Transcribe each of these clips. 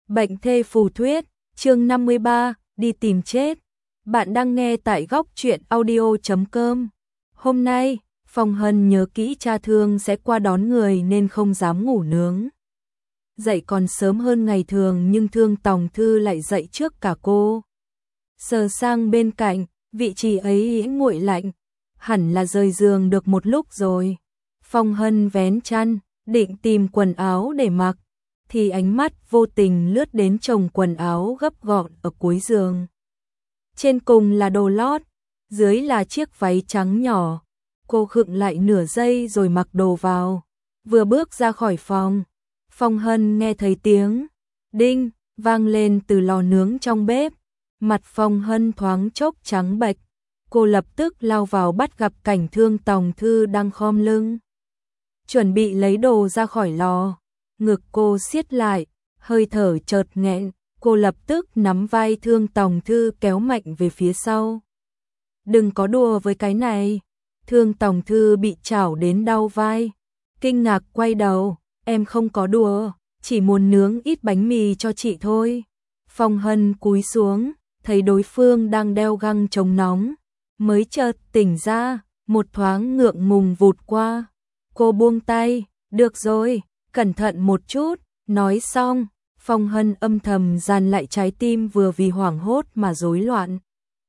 Bệnh thê phù thuyết, chương 53, đi tìm chết. Bạn đang nghe tại góc truyện audio.com. Hôm nay, Phong Hân nhớ kỹ cha Thương sẽ qua đón người nên không dám ngủ nướng. Dậy còn sớm hơn ngày thường nhưng Thương Tòng Thư lại dậy trước cả cô. Sờ sang bên cạnh, vị trí ấy nguội lạnh, hẳn là rời giường được một lúc rồi. Phong Hân vén chăn, định tìm quần áo để mặc, thì ánh mắt vô tình lướt đến chồng quần áo gấp gọn ở cuối giường. Trên cùng là đồ lót, dưới là chiếc váy trắng nhỏ. Cô khựng lại nửa giây rồi mặc đồ vào. Vừa bước ra khỏi phòng, Phong Hân nghe thấy tiếng đinh vang lên từ lò nướng trong bếp. Mặt Phong Hân thoáng chốc trắng bệch. Cô lập tức lao vào bắt gặp cảnh Thương Tòng Thư đang khom lưng, chuẩn bị lấy đồ ra khỏi lò. Ngực cô siết lại, hơi thở chợt nghẹn, cô lập tức nắm vai Thương Tòng Thư kéo mạnh về phía sau. Đừng có đùa với cái này. Thương Tòng Thư bị chảo đến đau vai, kinh ngạc quay đầu, em không có đùa, chỉ muốn nướng ít bánh mì cho chị thôi. Phong Hân cúi xuống, thấy đối phương đang đeo găng chống nóng, mới chợt tỉnh ra, một thoáng ngượng ngùng vụt qua. Cô buông tay, được rồi, cẩn thận một chút. Nói xong, Phong Hân âm thầm dàn lại trái tim vừa vì hoảng hốt mà rối loạn.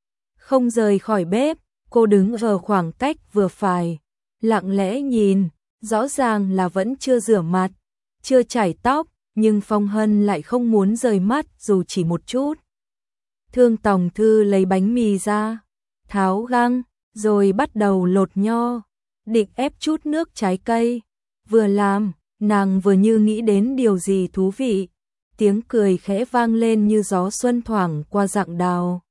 Không rời khỏi bếp, cô đứng ở khoảng cách vừa phải, lặng lẽ nhìn, rõ ràng là vẫn chưa rửa mặt, chưa chải tóc, nhưng Phong Hân lại không muốn rời mắt dù chỉ một chút. Thương Tòng Thư lấy bánh mì ra, tháo găng, rồi bắt đầu lột nho, định ép chút nước trái cây. Vừa làm, nàng vừa như nghĩ đến điều gì thú vị, tiếng cười khẽ vang lên như gió xuân thoảng qua rặng đào.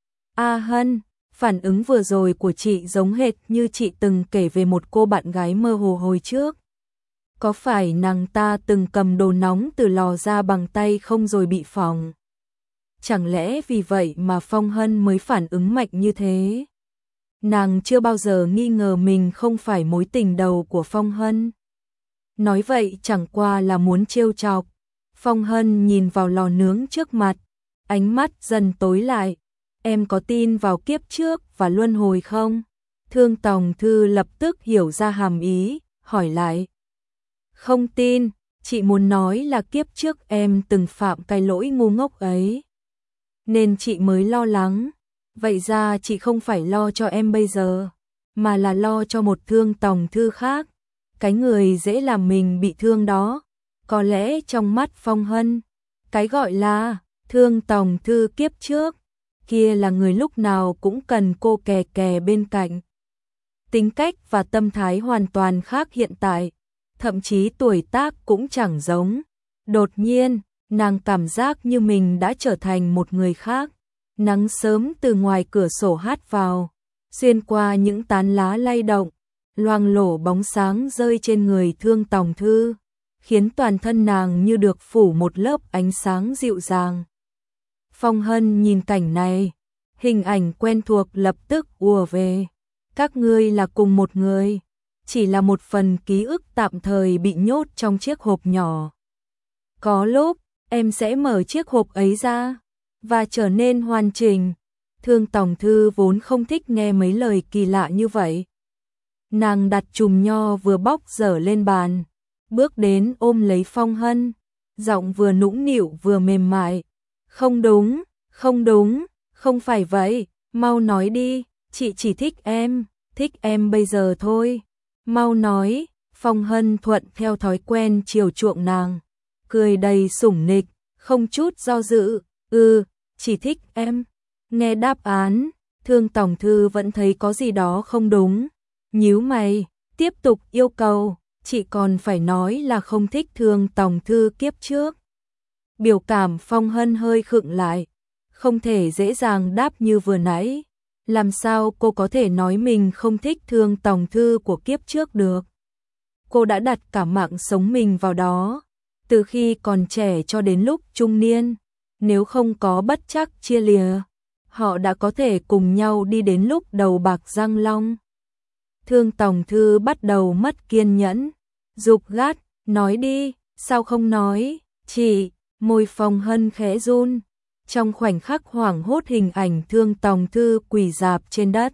A Hân, phản ứng vừa rồi của chị giống hệt như chị từng kể về một cô bạn gái mơ hồ hồi trước. Có phải nàng ta từng cầm đồ nóng từ lò ra bằng tay không rồi bị phỏng? Chẳng lẽ vì vậy mà Phong Hân mới phản ứng mạnh như thế? Nàng chưa bao giờ nghi ngờ mình không phải mối tình đầu của Phong Hân. Nói vậy chẳng qua là muốn trêu chọc. Phong Hân nhìn vào lò nướng trước mặt, ánh mắt dần tối lại. Em có tin vào kiếp trước và luân hồi không? Thương Tòng Thư lập tức hiểu ra hàm ý, hỏi lại. Không tin, chị muốn nói là kiếp trước em từng phạm cái lỗi ngu ngốc ấy, nên chị mới lo lắng. Vậy ra chị không phải lo cho em bây giờ, mà là lo cho một Thương Tòng Thư khác. Cái người dễ làm mình bị thương đó. Có lẽ trong mắt Phong Hân, cái gọi là Thương Tòng Thư kiếp trước kia là người lúc nào cũng cần cô kè kè bên cạnh. Tính cách và tâm thái hoàn toàn khác hiện tại, thậm chí tuổi tác cũng chẳng giống. Đột nhiên, nàng cảm giác như mình đã trở thành một người khác. Nắng sớm từ ngoài cửa sổ hát vào, xuyên qua những tán lá lay động, loang lổ bóng sáng rơi trên người Thương Tòng Thư, khiến toàn thân nàng như được phủ một lớp ánh sáng dịu dàng. Phong Hân nhìn cảnh này, hình ảnh quen thuộc lập tức ùa về. Các ngươi là cùng một người, chỉ là một phần ký ức tạm thời bị nhốt trong chiếc hộp nhỏ. Có lúc, em sẽ mở chiếc hộp ấy ra và trở nên hoàn chỉnh. Thương Tòng Thư vốn không thích nghe mấy lời kỳ lạ như vậy. Nàng đặt chùm nho vừa bóc dở lên bàn, bước đến ôm lấy Phong Hân, giọng vừa nũng nịu vừa mềm mại. Không đúng, không đúng, không phải vậy, mau nói đi, chị chỉ thích em bây giờ thôi. Mau nói. Phong Hân thuận theo thói quen chiều chuộng nàng, cười đầy sủng nịch, không chút do dự. Chỉ thích em. Nghe đáp án, Thương Tòng Thư vẫn thấy có gì đó không đúng, nhíu mày, tiếp tục yêu cầu. Chị còn phải nói là không thích Thương Tòng Thư kiếp trước. Biểu cảm Phong Hân hơi khựng lại, không thể dễ dàng đáp như vừa nãy. Làm sao cô có thể nói mình không thích Thương Tòng Thư của kiếp trước được? Cô đã đặt cả mạng sống mình vào đó, từ khi còn trẻ cho đến lúc trung niên. Nếu không có bất trắc chia lìa, họ đã có thể cùng nhau đi đến lúc đầu bạc răng long. Thương Tòng Thư bắt đầu mất kiên nhẫn, giục gắt, nói đi, sao không nói? Môi Phong Hân khẽ run, trong khoảnh khắc hoảng hốt hình ảnh Thương Tòng Thư quỳ rạp trên đất.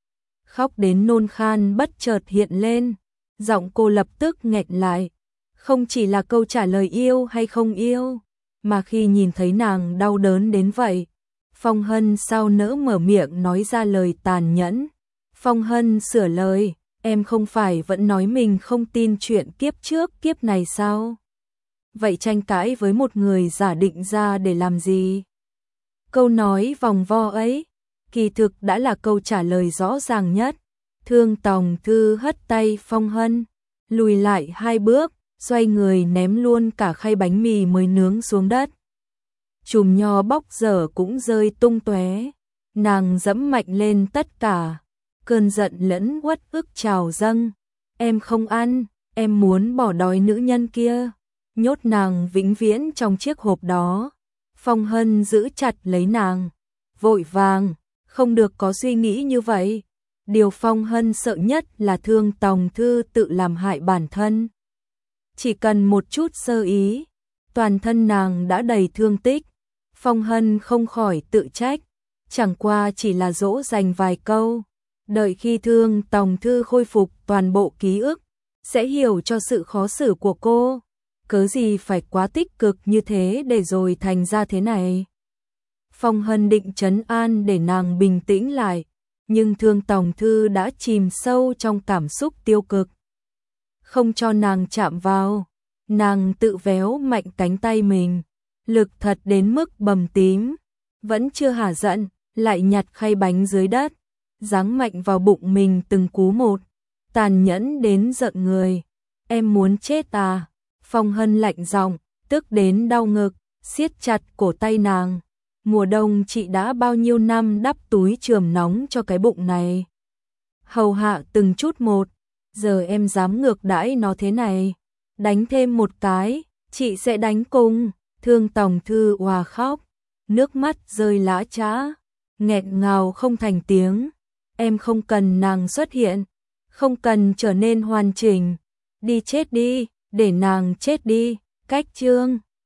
Khóc đến nôn khan bất chợt hiện lên, giọng cô lập tức nghẹn lại. Không chỉ là câu trả lời yêu hay không yêu, mà khi nhìn thấy nàng đau đớn đến vậy, Phong Hân sao nỡ mở miệng nói ra lời tàn nhẫn. Phong Hân sửa lời, em không phải vẫn nói mình không tin chuyện kiếp trước kiếp này sao? Vậy tranh cãi với một người giả định ra để làm gì? Câu nói vòng vo ấy, kỳ thực đã là câu trả lời rõ ràng nhất. Thương Tòng Thư hất tay Phong Hân, lùi lại 2 bước, xoay người ném luôn cả khay bánh mì mới nướng xuống đất. Chùm nho bóc dở cũng rơi tung tóe. Nàng dẫm mạnh lên tất cả, cơn giận lẫn uất ức trào dâng. Em không ăn, em muốn bỏ đói nữ nhân kia, nhốt nàng vĩnh viễn trong chiếc hộp đó. Phong Hân giữ chặt lấy nàng, vội vàng, không được có suy nghĩ như vậy. Điều Phong Hân sợ nhất là Thương Tòng Thư tự làm hại bản thân. Chỉ cần một chút sơ ý, toàn thân nàng đã đầy thương tích. Phong Hân không khỏi tự trách, chẳng qua chỉ là dỗ dành vài câu. Đợi khi Thương Tòng Thư khôi phục toàn bộ ký ức, sẽ hiểu cho sự khó xử của cô. Cớ gì phải quá tích cực như thế để rồi thành ra thế này. Phong Hân định trấn an để nàng bình tĩnh lại, nhưng Thương Tòng Thư đã chìm sâu trong cảm xúc tiêu cực. Không cho nàng chạm vào, nàng tự véo mạnh cánh tay mình, lực thật đến mức bầm tím. Vẫn chưa hả giận, lại nhặt khay bánh dưới đất, giáng mạnh vào bụng mình từng cú một, tàn nhẫn đến giận người. Em muốn chết à? Phong Hân lạnh giọng, tức đến đau ngực, siết chặt cổ tay nàng. Mùa đông chị đã bao nhiêu năm đắp túi chườm nóng cho cái bụng này, hầu hạ từng chút một, giờ em dám ngược đãi nó thế này, đánh thêm một cái, chị sẽ đánh cùng. Thương Tòng Thư òa khóc, nước mắt rơi lã chã, nghẹn ngào không thành tiếng. Em không cần nàng xuất hiện, không cần trở nên hoàn chỉnh, đi chết đi, để nàng chết đi. Cách chương